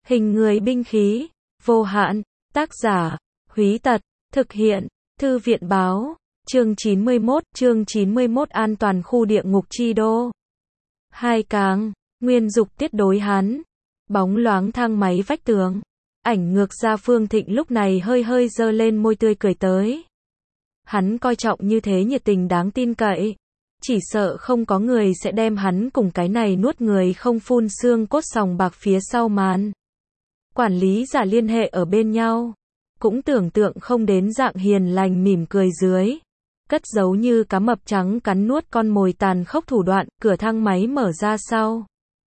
Hình người binh khí, vô hạn, tác giả, Húy Tật, thực hiện, Thư viện báo, chương 91 an toàn khu địa ngục chi đô. Hai càng, Nguyên Dục Tiết đối hắn, bóng loáng thang máy vách tường, ảnh ngược ra Phương Thịnh lúc này hơi giơ lên môi tươi cười tới. Hắn coi trọng như thế nhiệt tình đáng tin cậy, chỉ sợ không có người sẽ đem hắn cùng cái này nuốt người không phun xương cốt sòng bạc phía sau màn. Quản lý giả liên hệ ở bên nhau, cũng tưởng tượng không đến dạng hiền lành mỉm cười dưới, cất giấu như cá mập trắng cắn nuốt con mồi tàn khốc thủ đoạn, cửa thang máy mở ra sau.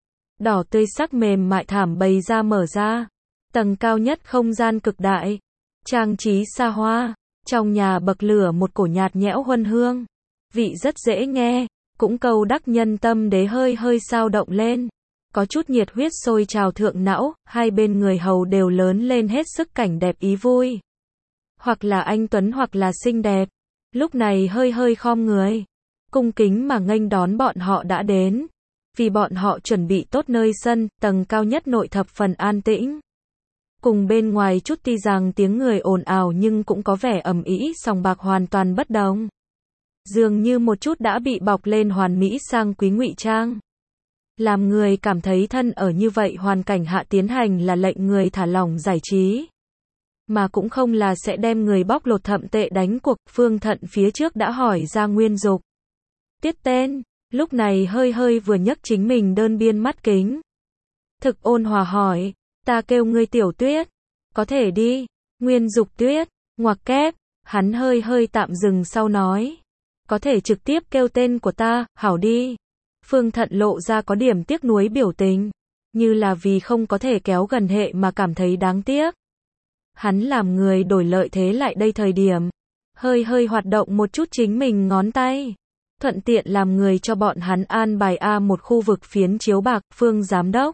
Đỏ tươi sắc mềm mại thảm bày ra mở ra, tầng cao nhất không gian cực đại, trang trí xa hoa, trong nhà bậc lửa một cổ nhạt nhẽo huân hương, vị rất dễ nghe, cũng câu đắc nhân tâm đế hơi sao động lên. Có chút nhiệt huyết sôi trào thượng não, hai bên người hầu đều lớn lên hết sức cảnh đẹp ý vui. Hoặc là anh tuấn hoặc là xinh đẹp. Lúc này hơi khom người, cung kính mà nghênh đón bọn họ đã đến. Vì bọn họ chuẩn bị tốt nơi sân, tầng cao nhất nội thập phần an tĩnh. Cùng bên ngoài chút tuy rằng tiếng người ồn ào nhưng cũng có vẻ ầm ĩ, sòng bạc hoàn toàn bất đồng. Dường như một chút đã bị bọc lên hoàn mỹ sang quý ngụy trang. Làm người cảm thấy thân ở như vậy hoàn cảnh hạ tiến hành là lệnh người thả lỏng giải trí. Mà cũng không là sẽ đem người bóc lột thậm tệ đánh cuộc. Phương Thận phía trước đã hỏi ra Nguyên Dục Tiết tên, lúc này hơi vừa nhấc chính mình đơn biên mắt kính. Thực ôn hòa hỏi, ta kêu ngươi Tiểu Tuyết, có thể đi. Nguyên Dục Tuyết, ngoặc kép, hắn hơi tạm dừng sau nói, có thể trực tiếp kêu tên của ta, hảo đi. Phương Thận lộ ra có điểm tiếc nuối biểu tình, như là vì không có thể kéo gần hệ mà cảm thấy đáng tiếc. Hắn làm người đổi lợi thế lại đây thời điểm, hơi hoạt động một chút chính mình ngón tay, thuận tiện làm người cho bọn hắn an bài một khu vực phiến chiếu bạc. Phương giám đốc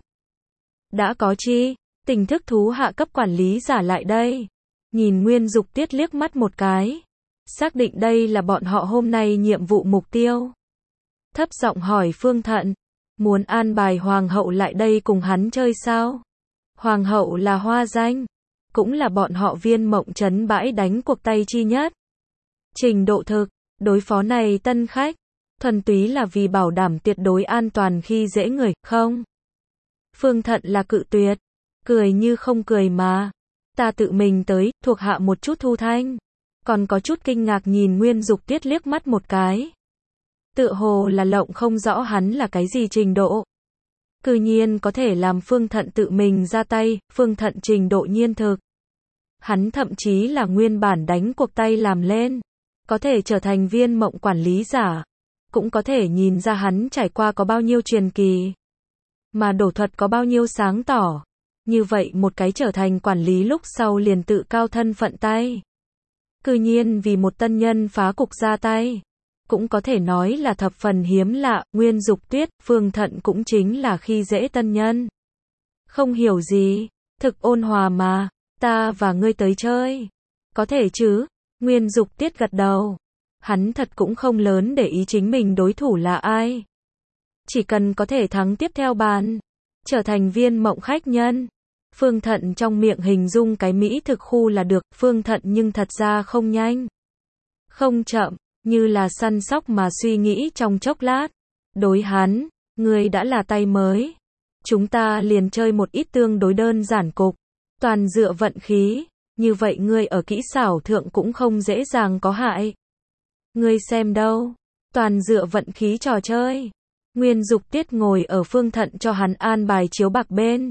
đã có chi, tình thức thú hạ cấp quản lý giả lại đây, nhìn Nguyên Dục Tiết liếc mắt một cái, xác định đây là bọn họ hôm nay nhiệm vụ mục tiêu. Thấp giọng hỏi Phương Thận, muốn an bài hoàng hậu lại đây cùng hắn chơi sao? Hoàng hậu là hoa danh, cũng là bọn họ Viên Mộng trấn bãi đánh cuộc tay chi nhất. Trình độ thực, đối phó này tân khách, thuần túy là vì bảo đảm tuyệt đối an toàn khi dễ người, không? Phương Thận là cự tuyệt, cười như không cười mà. Ta tự mình tới, thuộc hạ một chút thu thanh. Còn có chút kinh ngạc nhìn Nguyên Dục Tiết liếc mắt một cái. Tựa hồ là lộng không rõ hắn là cái gì trình độ. Cư nhiên có thể làm Phương Thận tự mình ra tay, Phương Thận trình độ nhiên thực. Hắn thậm chí là nguyên bản đánh cuộc tay làm lên. Có thể trở thành Viên Mộng quản lý giả. Cũng có thể nhìn ra hắn trải qua có bao nhiêu truyền kỳ. Mà đổ thuật có bao nhiêu sáng tỏ. Như vậy một cái trở thành quản lý lúc sau liền tự cao thân phận tay. Cư nhiên vì một tân nhân phá cục ra tay. Cũng có thể nói là thập phần hiếm lạ. Nguyên Dục Tuyết, Phương Thận cũng chính là khi dễ tân nhân. Không hiểu gì, thực ôn hòa mà, ta và ngươi tới chơi. Có thể chứ? Nguyên Dục Tiết gật đầu. Hắn thật cũng không lớn để ý chính mình đối thủ là ai. Chỉ cần có thể thắng tiếp theo bàn, trở thành Viên Mộng khách nhân. Phương Thận trong miệng hình dung cái mỹ thực khu là được. Phương Thận nhưng thật ra không nhanh, không chậm, như là săn sóc mà suy nghĩ trong chốc lát. Đối hắn, ngươi đã là tay mới. Chúng ta liền chơi một ít tương đối đơn giản cục. Toàn dựa vận khí. Như vậy ngươi ở kỹ xảo thượng cũng không dễ dàng có hại. Ngươi xem đâu. Toàn dựa vận khí trò chơi. Nguyên Dục Tiết ngồi ở Phương Thận cho hắn an bài chiếu bạc bên.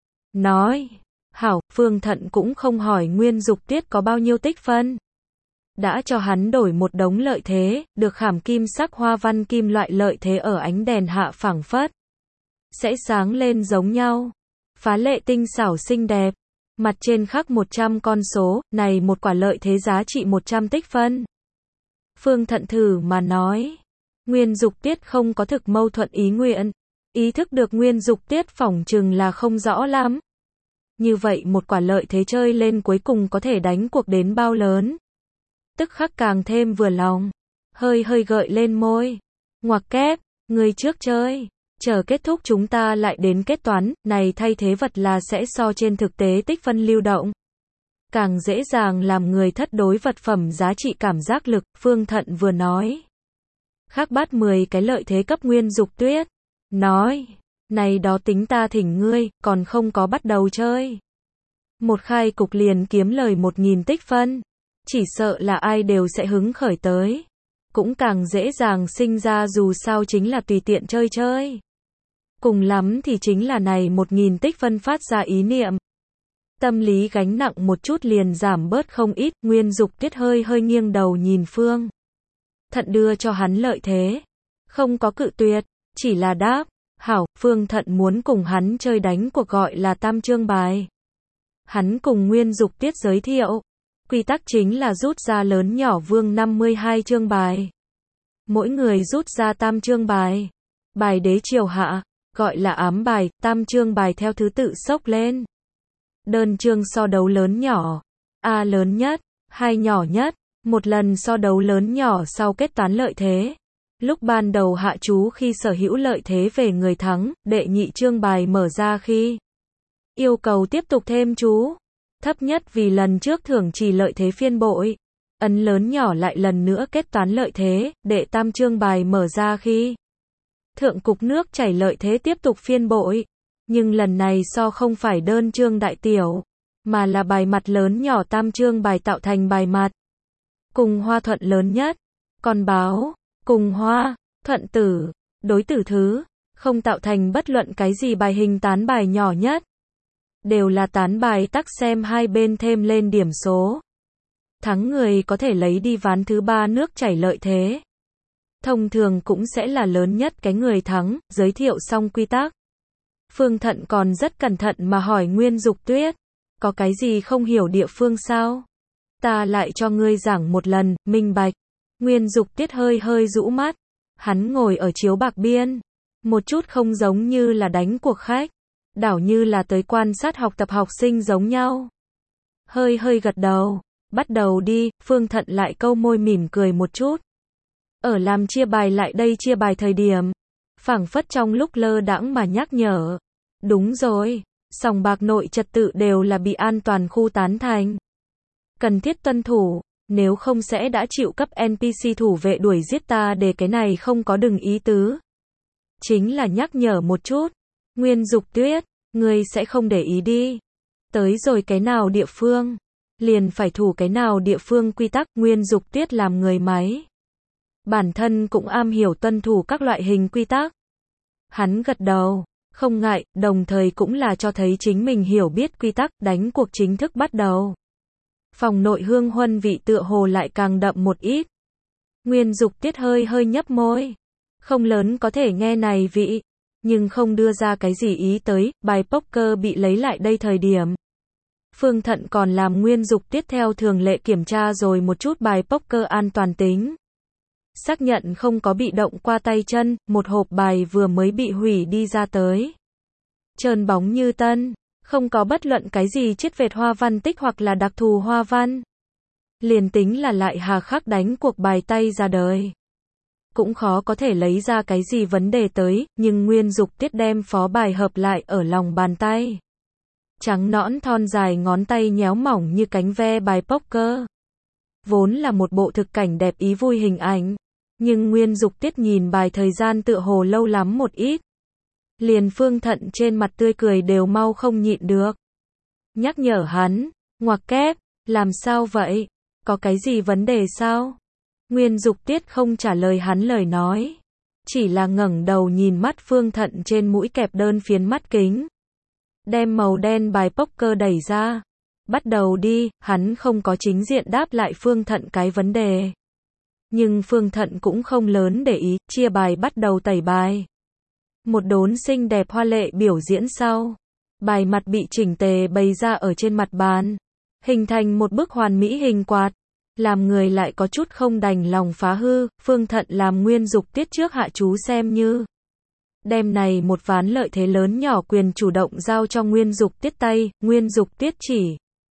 Nói. Hảo, Phương Thận cũng không hỏi Nguyên Dục Tiết có bao nhiêu tích phân. Đã cho hắn đổi một đống lợi thế, được khảm kim sắc hoa văn kim loại lợi thế ở ánh đèn hạ phảng phất sẽ sáng lên giống nhau. Phá lệ tinh xảo xinh đẹp. Mặt trên khắc 100 con số, này một quả lợi thế giá trị 100 tích phân. Phương Thận thử mà nói. Nguyên Dục Tiết không có thực mâu thuẫn ý nguyện. Ý thức được Nguyên Dục Tiết phỏng chừng là không rõ lắm. Như vậy một quả lợi thế chơi lên cuối cùng có thể đánh cuộc đến bao lớn. Tức khắc càng thêm vừa lòng. Hơi gợi lên môi. Ngoặc kép, người trước chơi. Chờ kết thúc chúng ta lại đến kết toán, này thay thế vật là sẽ so trên thực tế tích phân lưu động. Càng dễ dàng làm người thất đối vật phẩm giá trị cảm giác lực, Phương Thận vừa nói. Khác bắt 10 cái lợi thế cấp Nguyên Dục Tuyết. Nói, này đó tính ta thỉnh ngươi, còn không có bắt đầu chơi. Một khai cục liền kiếm lời 1.000 tích phân. Chỉ sợ là ai đều sẽ hứng khởi tới. Cũng càng dễ dàng sinh ra dù sao chính là tùy tiện chơi chơi. Cùng lắm thì chính là này 1.000 tích phân phát ra ý niệm. Tâm lý gánh nặng một chút liền giảm bớt không ít, Nguyên Dục Tuyết hơi hơi nghiêng đầu nhìn Phương Thận đưa cho hắn lợi thế. Không có cự tuyệt, chỉ là đáp, hảo, Phương Thận muốn cùng hắn chơi đánh cuộc gọi là tam chương bài. Hắn cùng Nguyên Dục Tuyết giới thiệu. Quy tắc chính là rút ra lớn nhỏ vương 52 chương bài. Mỗi người rút ra tam chương bài. Bài đế triều hạ, gọi là ám bài, tam chương bài theo thứ tự xốc lên. Đơn chương so đấu lớn nhỏ. A lớn nhất, hai nhỏ nhất. Một lần so đấu lớn nhỏ sau kết toán lợi thế. Lúc ban đầu hạ chú khi sở hữu lợi thế về người thắng, đệ nhị chương bài mở ra khi yêu cầu tiếp tục thêm chú. Thấp nhất vì lần trước thưởng chỉ lợi thế phiên bội. Ấn lớn nhỏ lại lần nữa kết toán lợi thế, đệ tam chương bài mở ra khi thượng cục nước chảy lợi thế tiếp tục phiên bội. Nhưng lần này so không phải đơn chương đại tiểu, mà là bài mặt lớn nhỏ tam chương bài tạo thành bài mặt. Cùng hoa thuận lớn nhất, còn báo, cùng hoa, thuận tử, đối tử thứ, không tạo thành bất luận cái gì bài hình tán bài nhỏ nhất. Đều là tán bài tắc xem hai bên thêm lên điểm số. Thắng người có thể lấy đi ván thứ 3 nước chảy lợi thế. Thông thường cũng sẽ là lớn nhất cái người thắng, giới thiệu xong quy tắc. Phương Thận còn rất cẩn thận mà hỏi Nguyên Dục Tuyết. Có cái gì không hiểu địa phương sao? Ta lại cho ngươi giảng một lần, minh bạch. Nguyên Dục Tuyết hơi hơi rũ mắt. Hắn ngồi ở chiếu bạc biên. Một chút không giống như là đánh cuộc khách. Đảo như là tới quan sát học tập học sinh giống nhau. Hơi hơi gật đầu. Bắt đầu đi, Phương Thận lại câu môi mỉm cười một chút. Ở làm chia bài lại đây chia bài thời điểm. Phảng phất trong lúc lơ đãng mà nhắc nhở. Đúng rồi, sòng bạc nội trật tự đều là bị an toàn khu tán thành. Cần thiết tuân thủ, nếu không sẽ đã chịu cấp NPC thủ vệ đuổi giết ta để cái này không có đừng ý tứ. Chính là nhắc nhở một chút. Nguyên Dục Tuyết, ngươi sẽ không để ý đi. Tới rồi cái nào địa phương, liền phải thủ cái nào địa phương quy tắc. Nguyên Dục Tuyết làm người máy. Bản thân cũng am hiểu tuân thủ các loại hình quy tắc. Hắn gật đầu, không ngại, đồng thời cũng là cho thấy chính mình hiểu biết quy tắc, đánh cuộc chính thức bắt đầu. Phòng nội hương huân vị tựa hồ lại càng đậm một ít. Nguyên Dục Tuyết hơi hơi nhấp môi. Không lớn có thể nghe này vị, nhưng không đưa ra cái gì ý tới, bài poker bị lấy lại đây thời điểm. Phương Thận còn làm Nguyên Dục Tuyết theo thường lệ kiểm tra rồi một chút bài poker an toàn tính. Xác nhận không có bị động qua tay chân, một hộp bài vừa mới bị hủy đi ra tới. Trơn bóng như tân, không có bất luận cái gì chiết vệt hoa văn tích hoặc là đặc thù hoa văn. Liền tính là lại hà khắc đánh cuộc bài tay ra đời. Cũng khó có thể lấy ra cái gì vấn đề tới, nhưng Nguyên Dục Tuyết đem phó bài hợp lại ở lòng bàn tay. Trắng nõn thon dài ngón tay nhéo mỏng như cánh ve bài poker. Vốn là một bộ thực cảnh đẹp ý vui hình ảnh. Nhưng Nguyên Dục Tuyết nhìn bài thời gian tựa hồ lâu lắm một ít. Liền Phương Thận trên mặt tươi cười đều mau không nhịn được. Nhắc nhở hắn, ngoặc kép, làm sao vậy? Có cái gì vấn đề sao? Nguyên Dục Tuyết không trả lời hắn lời nói. Chỉ là ngẩng đầu nhìn mắt Phương Thận trên mũi kẹp đơn phiến mắt kính. Đem màu đen bài poker đẩy ra. Bắt đầu đi, hắn không có chính diện đáp lại Phương Thận cái vấn đề. Nhưng Phương Thận cũng không lớn để ý, chia bài bắt đầu tẩy bài. Một đốn xinh đẹp hoa lệ biểu diễn sau. Bài mặt bị chỉnh tề bày ra ở trên mặt bàn. Hình thành một bức hoàn mỹ hình quạt. Làm người lại có chút không đành lòng phá hư. Phương Thận làm Nguyên Dục Tuyết trước hạ chú xem như. Đêm này một ván lợi thế lớn nhỏ quyền chủ động giao cho Nguyên Dục Tuyết tay. Nguyên Dục Tuyết chỉ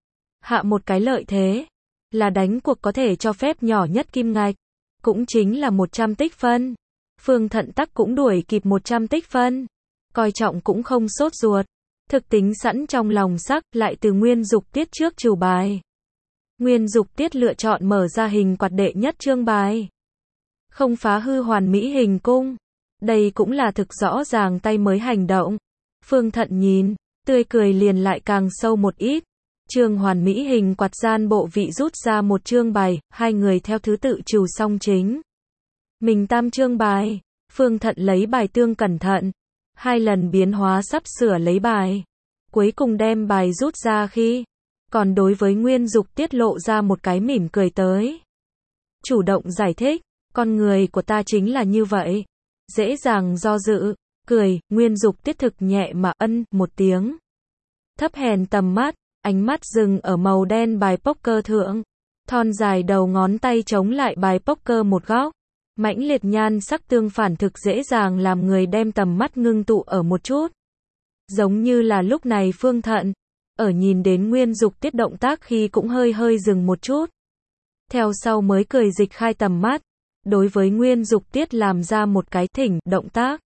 hạ một cái lợi thế. Là đánh cuộc có thể cho phép nhỏ nhất kim ngạch. Cũng chính là 100 tích phân. Phương Thận tắc cũng đuổi kịp 100 tích phân. Coi trọng cũng không sốt ruột. Thực tính sẵn trong lòng sắc, lại từ Nguyên Dục Tiết trước trừ bài. Nguyên Dục Tiết lựa chọn mở ra hình quạt đệ nhất chương bài. Không phá hư hoàn mỹ hình cung. Đây cũng là thực rõ ràng tay mới hành động. Phương Thận nhìn, tươi cười liền lại càng sâu một ít. Chương hoàn mỹ hình quạt gian bộ vị rút ra một chương bài, hai người theo thứ tự trừ xong chính. Mình tam chương bài. Phương Thận lấy bài tương cẩn thận. 2 lần biến hóa sắp sửa lấy bài. Cuối cùng đem bài rút ra khi. Còn đối với Nguyên Dục Tiết lộ ra một cái mỉm cười tới. Chủ động giải thích. Con người của ta chính là như vậy. Dễ dàng do dự. Cười, Nguyên Dục Tiết thực nhẹ mà ân, một tiếng. Thấp hèn tầm mắt. Ánh mắt dừng ở màu đen bài poker thượng. Thon dài đầu ngón tay chống lại bài poker một góc. Mãnh liệt nhan sắc tương phản thực dễ dàng làm người đem tầm mắt ngưng tụ ở một chút. Giống như là lúc này Phương Thận, ở nhìn đến Nguyên Dục Tiết động tác khi cũng hơi hơi dừng một chút. Theo sau mới cười dịch khai tầm mắt, đối với Nguyên Dục Tiết làm ra một cái thỉnh động tác.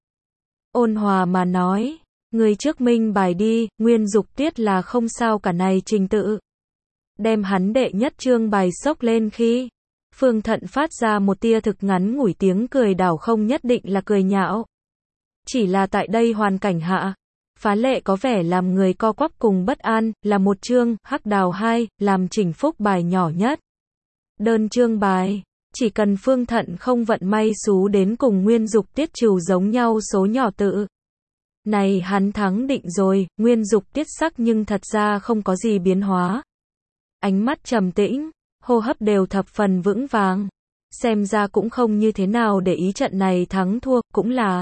Ôn hòa mà nói, người trước minh bài đi, Nguyên Dục Tiết là không sao cả này trình tự. Đem hắn đệ nhất chương bài xốc lên khi. Phương Thận phát ra một tia thực ngắn ngủi tiếng cười đảo không nhất định là cười nhạo. Chỉ là tại đây hoàn cảnh hạ. Phá lệ có vẻ làm người co quắp cùng bất an, là một chương, hắc đào 2, làm chỉnh phúc bài nhỏ nhất. Đơn chương bài. Chỉ cần Phương Thận không vận may xú đến cùng Nguyên Dục Tiết trừ giống nhau số nhỏ tự. Này hắn thắng định rồi, Nguyên Dục Tiết sắc nhưng thật ra không có gì biến hóa. Ánh mắt trầm tĩnh. Hô hấp đều thập phần vững vàng. Xem ra cũng không như thế nào để ý trận này thắng thua, cũng là.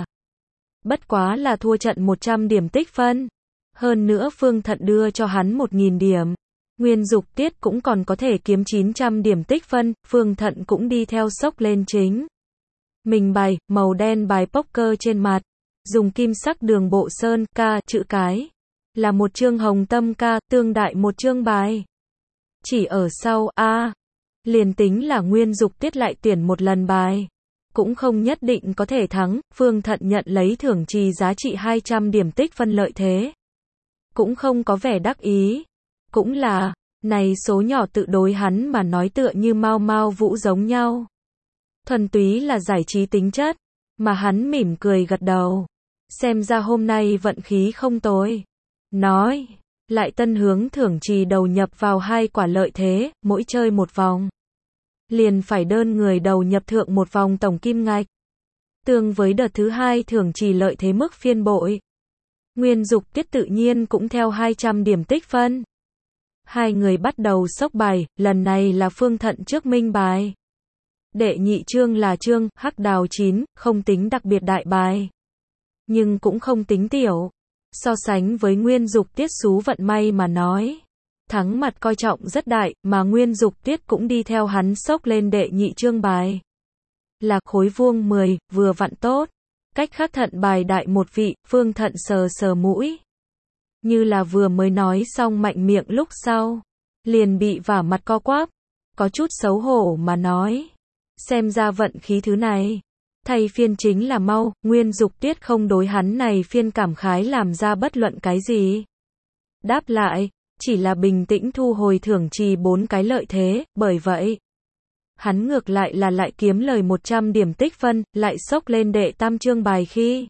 Bất quá là thua trận 100 điểm tích phân. Hơn nữa Phương Thận đưa cho hắn 1.000 điểm. Nguyên Dục Tiết cũng còn có thể kiếm 900 điểm tích phân, Phương Thận cũng đi theo xốc lên chính. Mình bài, màu đen bài poker trên mặt. Dùng kim sắc đường bộ sơn, ca, chữ cái. Là một chương hồng tâm ca, tương đại một chương bài. Chỉ ở sau A. Liền tính là Nguyên Dục Tiết lại tuyển một lần bài. Cũng không nhất định có thể thắng, Phương Thận nhận lấy thưởng trì giá trị 200 điểm tích phân lợi thế. Cũng không có vẻ đắc ý. Cũng là, này số nhỏ tự đối hắn mà nói tựa như mau mau vũ giống nhau. Thuần túy là giải trí tính chất, mà hắn mỉm cười gật đầu. Xem ra hôm nay vận khí không tồi. Nói. Lại tân hướng thưởng trì đầu nhập vào 2 quả lợi thế, mỗi chơi một vòng. Liền phải đơn người đầu nhập thượng một vòng tổng kim ngạch. Tương với đợt thứ 2 thưởng trì lợi thế mức phiên bội. Nguyên Dục Tiết tự nhiên cũng theo 200 điểm tích phân. Hai người bắt đầu xốc bài, lần này là Phương Thận trước minh bài. Đệ nhị chương là chương, hắc đào 9, không tính đặc biệt đại bài. Nhưng cũng không tính tiểu. So sánh với Nguyên Dục Tiết xú vận may mà nói. Thắng mặt coi trọng rất đại, mà Nguyên Dục Tiết cũng đi theo hắn xốc lên đệ nhị chương bài. Là khối vuông 10, vừa vặn tốt. Cách khác Thận bài đại một vị, Phương Thận sờ sờ mũi. Như là vừa mới nói xong mạnh miệng lúc sau. Liền bị vả mặt co quắp. Có chút xấu hổ mà nói. Xem ra vận khí thứ này. Thay phiên chính là mau, Nguyên Dục Tiết không đối hắn này phiên cảm khái làm ra bất luận cái gì. Đáp lại, chỉ là bình tĩnh thu hồi thưởng trì 4 cái lợi thế, bởi vậy. Hắn ngược lại là lại kiếm lời 100 điểm tích phân, lại xốc lên đệ tam chương bài khi.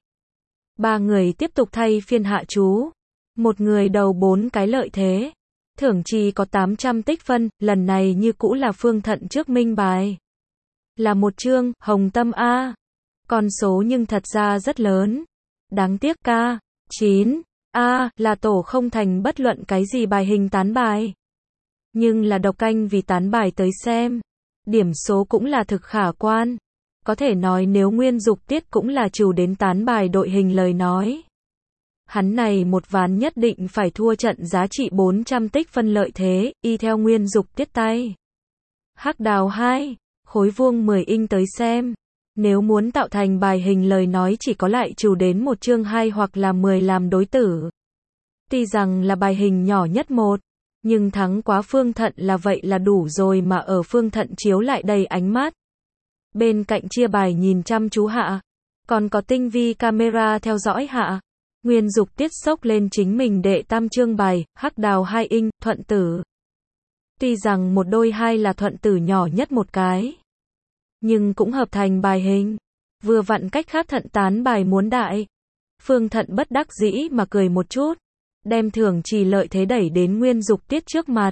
3 người tiếp tục thay phiên hạ chú. Một người đầu 4 cái lợi thế. Thưởng trì có 800 tích phân, lần này như cũ là Phương Thận trước minh bài. Là một chương, hồng tâm A. Con số nhưng thật ra rất lớn. Đáng tiếc ca. 9. A. Là tổ không thành bất luận cái gì bài hình tán bài. Nhưng là độc canh vì tán bài tới xem. Điểm số cũng là thực khả quan. Có thể nói nếu Nguyên Dục Tiết cũng là trừ đến tán bài đội hình lời nói. Hắn này một ván nhất định phải thua trận giá trị 400 tích phân lợi thế, y theo Nguyên Dục Tiết tay. Hắc đào 2. Khối vuông 10 inch tới xem. Nếu muốn tạo thành bài hình lời nói chỉ có lại trừ đến một chương 2 hoặc là 10 làm đối tử. Tuy rằng là bài hình nhỏ nhất một, nhưng thắng quá Phương Thận là vậy là đủ rồi mà ở Phương Thận chiếu lại đầy ánh mắt. Bên cạnh chia bài nhìn chăm chú hạ, Còn có tinh vi camera theo dõi hạ. Nguyên Dục Tiết xốc lên chính mình đệ tam chương bài, hắc đào 2 inch, thuận tử. Tuy rằng một đôi hai là thuận tử nhỏ nhất một cái, nhưng cũng hợp thành bài hình. Vừa vặn cách khác thận tán bài muốn đại. Phương Thận bất đắc dĩ mà cười một chút, đem thưởng trì lợi thế đẩy đến Nguyên Dục Tiết trước mặt.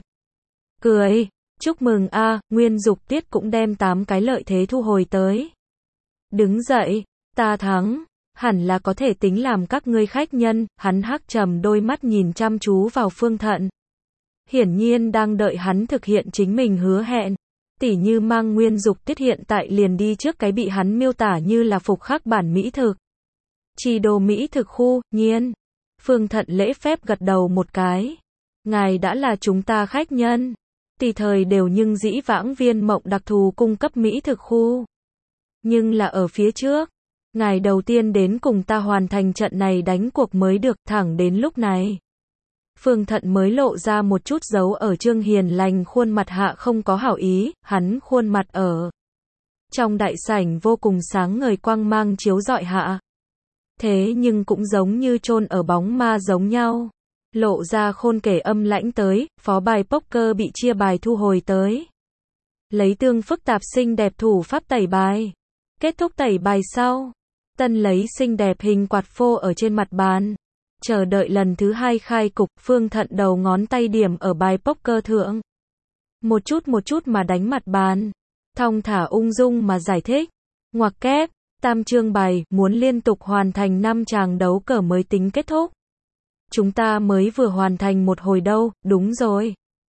Cười, chúc mừng a, Nguyên Dục Tiết cũng đem 8 cái lợi thế thu hồi tới. Đứng dậy, ta thắng, hẳn là có thể tính làm các ngươi khách nhân, hắn hắc trầm đôi mắt nhìn chăm chú vào Phương Thận. Hiển nhiên đang đợi hắn thực hiện chính mình hứa hẹn. Tỉ như mang Nguyên Dục Tiết hiện tại liền đi trước cái bị hắn miêu tả như là phục khắc bản mỹ thực. Chi đồ mỹ thực khu, nhiên. Phương Thận lễ phép gật đầu một cái. Ngài đã là chúng ta khách nhân. Tùy thời đều nhưng dĩ vãng Viên Mộng đặc thù cung cấp mỹ thực khu. Nhưng là ở phía trước. Ngài đầu tiên đến cùng ta hoàn thành trận này đánh cuộc mới được, thẳng đến lúc này. Phương Thận mới lộ ra một chút dấu ở Trương hiền lành khuôn mặt hạ không có hảo ý, hắn khuôn mặt ở trong đại sảnh vô cùng sáng ngời quang mang chiếu rọi hạ. Thế nhưng cũng giống như chôn ở bóng ma giống nhau. Lộ ra khôn kể âm lãnh tới, phó bài poker bị chia bài thu hồi tới. Lấy tương phức tạp xinh đẹp thủ pháp tẩy bài. Kết thúc tẩy bài sau, tân lấy xinh đẹp hình quạt phô ở trên mặt bàn. Chờ đợi lần thứ 2 khai cục, Phương Thận đầu ngón tay điểm ở bài poker thượng. Một chút mà đánh mặt bàn. Thong thả ung dung mà giải thích. Ngoặc kép, tam chương bài, muốn liên tục hoàn thành 5 tràng đấu cờ mới tính kết thúc. Chúng ta mới vừa hoàn thành một hồi đâu, đúng rồi.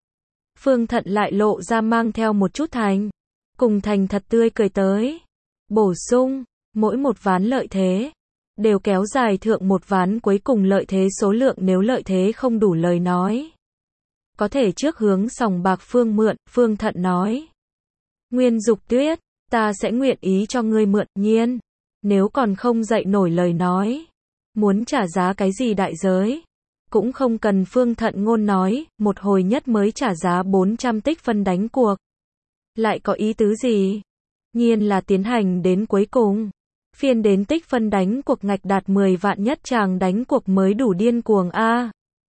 Phương Thận lại lộ ra mang theo một chút cùng thành thật tươi cười tới. Bổ sung, mỗi một ván lợi thế đều kéo dài thượng một ván cuối cùng lợi thế số lượng, nếu lợi thế không đủ lời nói, có thể trước hướng sòng bạc Phương mượn. Phương Thận nói. Nguyên Dục Tuyết, ta sẽ nguyện ý cho ngươi mượn, nhiên. Nếu còn không dậy nổi lời nói, muốn trả giá cái gì đại giới, cũng không cần. Phương Thận ngôn nói, một hồi nhất mới trả giá 400 tích phân đánh cuộc. Lại có ý tứ gì? Nhiên là tiến hành đến cuối cùng. Phiên đến tích phân đánh cuộc ngạch đạt 10 vạn nhất chàng đánh cuộc mới đủ điên cuồng a.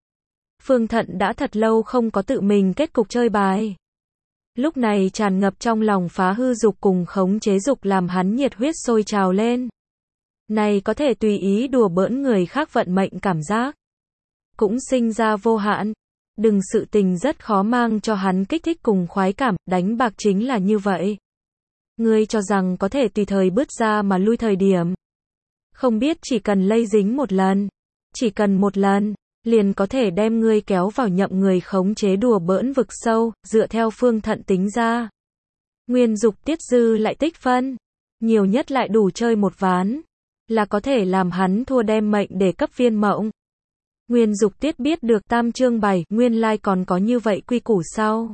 Phương Thận đã thật lâu không có tự mình kết cục chơi bài. Lúc này tràn ngập trong lòng phá hư dục cùng khống chế dục làm hắn nhiệt huyết sôi trào lên. Này có thể tùy ý đùa bỡn người khác vận mệnh cảm giác. Cũng sinh ra vô hạn. Đừng sự tình rất khó mang cho hắn kích thích cùng khoái cảm, đánh bạc chính là như vậy. Ngươi cho rằng có thể tùy thời bứt ra mà lui thời điểm. Không biết chỉ cần lây dính một lần. Chỉ cần một lần, liền có thể đem ngươi kéo vào nhậm người khống chế đùa bỡn vực sâu, dựa theo Phương Thận tính ra. Nguyên Dục Tiết dư lại tích phân. Nhiều nhất lại đủ chơi một ván. Là có thể làm hắn thua đem mệnh để cấp Viên Mộng. Nguyên Dục Tiết biết được tam chương bài, nguyên lai còn có như vậy quy củ sau.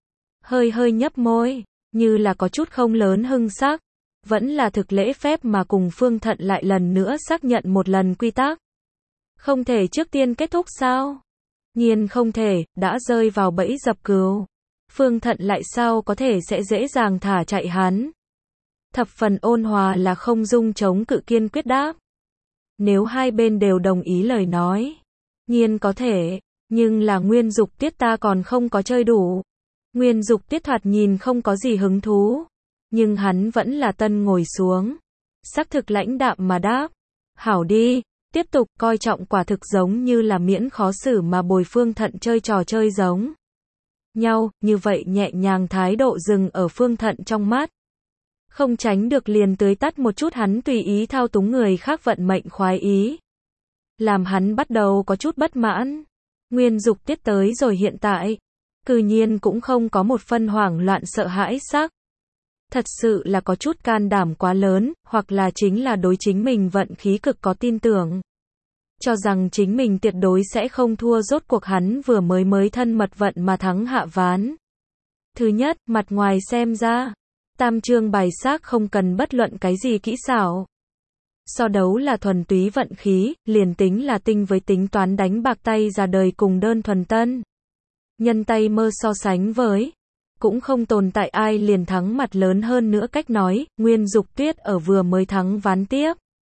Hơi nhấp môi, như là có chút không lớn hưng sắc. Vẫn là thực lễ phép mà cùng Phương Thận lại lần nữa xác nhận một lần quy tắc. Không thể trước tiên kết thúc sao? Nhiên không thể, đã rơi vào bẫy dập cừu. Phương Thận lại sao có thể sẽ dễ dàng thả chạy hắn. Thập phần ôn hòa là không dung chống cự kiên quyết đáp. Nếu hai bên đều đồng ý lời nói, nhiên có thể, nhưng là Nguyên Dục Tiết ta còn không có chơi đủ. Nguyên Dục Tiết thoạt nhìn không có gì hứng thú, nhưng hắn vẫn là tân ngồi xuống. Sắc thực lãnh đạm mà đáp. Hảo đi, tiếp tục, coi trọng quả thực giống như là miễn khó xử mà bồi Phương Thận chơi trò chơi giống nhau, như vậy nhẹ nhàng thái độ dừng ở Phương Thận trong mắt. Không tránh được liền tưới tắt một chút hắn tùy ý thao túng người khác vận mệnh khoái ý. Làm hắn bắt đầu có chút bất mãn. Nguyên Dục Tiết tới rồi hiện tại, cư nhiên cũng không có một phân hoảng loạn sợ hãi sắc. Thật sự là có chút can đảm quá lớn, hoặc là chính là đối chính mình vận khí cực có tin tưởng. Cho rằng chính mình tuyệt đối sẽ không thua, rốt cuộc hắn vừa mới thân mật vận mà thắng hạ ván. Thứ nhất, mặt ngoài xem ra, tam chương bài xác không cần bất luận cái gì kỹ xảo. So đấu là thuần túy vận khí, liền tính là tinh với tính toán đánh bạc tay ra đời cùng đơn thuần tân. Nhân tay mơ so sánh với, cũng không tồn tại ai liền thắng mặt lớn hơn nữa cách nói. Nguyên Dục Tuyết ở vừa mới thắng ván tiếp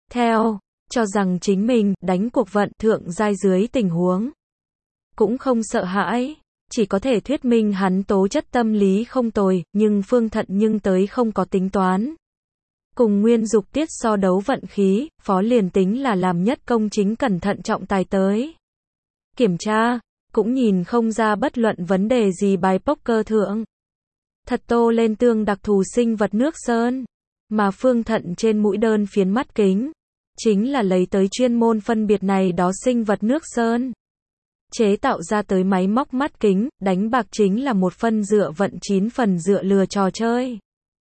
theo, cho rằng chính mình đánh cuộc vận thượng giai dưới tình huống. Cũng không sợ hãi, chỉ có thể thuyết minh hắn tố chất tâm lý không tồi, nhưng Phương Thận nhưng tới không có tính toán. Cùng Nguyên Dục Tiết so đấu vận khí, phó liền tính là làm nhất công chính cẩn thận trọng tài tới. Kiểm tra, cũng nhìn không ra bất luận vấn đề gì bài poker thượng. Thật tô lên tương đặc thù sinh vật nước sơn, mà Phương Thận trên mũi đơn phiến mắt kính, chính là lấy tới chuyên môn phân biệt này đó sinh vật nước sơn. Chế tạo ra tới máy móc mắt kính, đánh bạc chính là một phân dựa vận 9 phần dựa lừa trò chơi.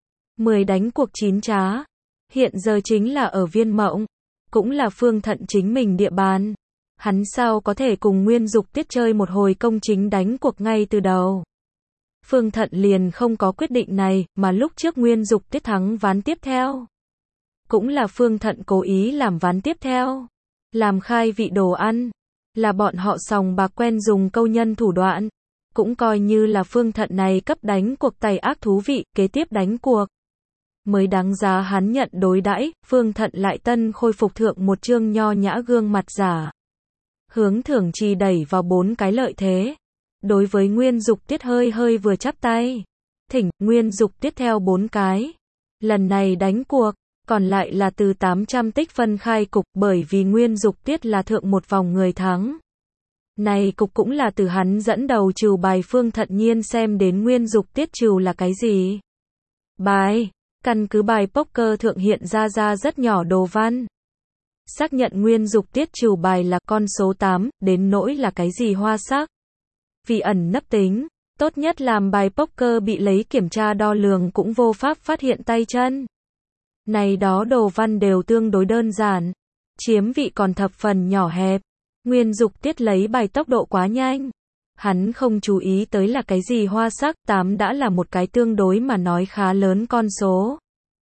10 đánh cuộc 9 trá. Hiện giờ chính là ở Viên Mộng, cũng là Phương Thận chính mình địa bàn. Hắn sao có thể cùng Nguyên Dục Tiết chơi một hồi công chính đánh cuộc ngay từ đầu. Phương Thận liền không có quyết định này, mà lúc trước Nguyên Dục Tiết thắng ván tiếp theo. Cũng là Phương Thận cố ý làm ván tiếp theo. Làm khai vị đồ ăn. Là bọn họ sòng bạc quen dùng câu nhân thủ đoạn. Cũng coi như là Phương Thận này cấp đánh cuộc tay ác thú vị, kế tiếp đánh cuộc. Mới đáng giá hắn nhận đối đãi, Phương Thận lại tân khôi phục thượng một chương nho nhã gương mặt giả. Hướng Thưởng Trì đẩy vào 4 cái lợi thế. Đối với Nguyên Dục Tiết hơi vừa chắp tay. Thỉnh, Nguyên Dục Tiết theo 4 cái. Lần này đánh cuộc, còn lại là từ 800 tích phân khai cục, bởi vì Nguyên Dục Tiết là thượng một vòng người thắng. Này cục cũng là từ hắn dẫn đầu trừ bài. Phương Thận nhiên xem đến Nguyên Dục Tiết trừ là cái gì. Bài, căn cứ bài poker thượng hiện ra rất nhỏ đồ văn. Xác nhận Nguyên Dục Tiết trừ bài là con số 8, đến nỗi là cái gì hoa sắc. Vì ẩn nấp tính, tốt nhất làm bài poker bị lấy kiểm tra đo lường cũng vô pháp phát hiện tay chân. Này đó đồ văn đều tương đối đơn giản, chiếm vị còn thập phần nhỏ hẹp. Nguyên Dục Tiết lấy bài tốc độ quá nhanh. Hắn không chú ý tới là cái gì hoa sắc, 8 đã là một cái tương đối mà nói khá lớn con số.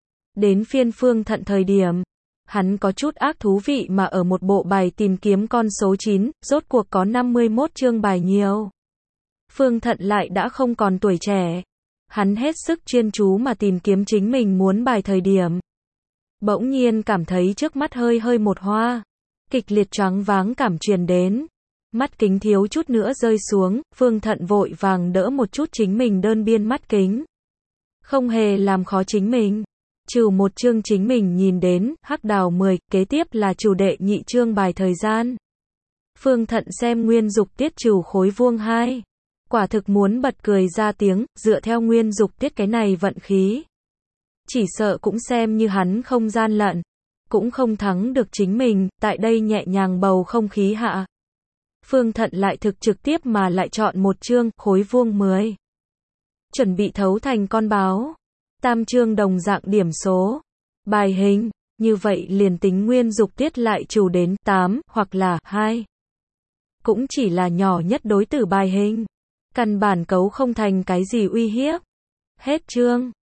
Đến phiên Phương Thận thời điểm, hắn có chút ác thú vị mà ở một bộ bài tìm kiếm con số 9, rốt cuộc có 51 chương bài nhiều. Phương Thận lại đã không còn tuổi trẻ. Hắn hết sức chuyên chú mà tìm kiếm chính mình muốn bài thời điểm. Bỗng nhiên cảm thấy trước mắt hơi một hoa. Kịch liệt choáng váng cảm truyền đến. Mắt kính thiếu chút nữa rơi xuống, Phương Thận vội vàng đỡ một chút chính mình đơn biên mắt kính. Không hề làm khó chính mình. Trừ một chương chính mình nhìn đến, hắc đào 10, kế tiếp là chủ đệ nhị chương bài thời gian. Phương Thận xem Nguyên Dục Tiết trừ khối vuông 2. Quả thực muốn bật cười ra tiếng, dựa theo Nguyên Dục Tiết cái này vận khí. Chỉ sợ cũng xem như hắn không gian lận. Cũng không thắng được chính mình, tại đây nhẹ nhàng bầu không khí hạ. Phương Thận lại thực trực tiếp mà lại chọn một chương, khối vuông 10. Chuẩn bị thấu thành con báo. Tam chương đồng dạng điểm số. Bài hình, như vậy liền tính Nguyên Dục Tiết lại trừ đến 8, hoặc là 2. Cũng chỉ là nhỏ nhất đối tử bài hình. Căn bản cấu không thành cái gì uy hiếp. Hết chương.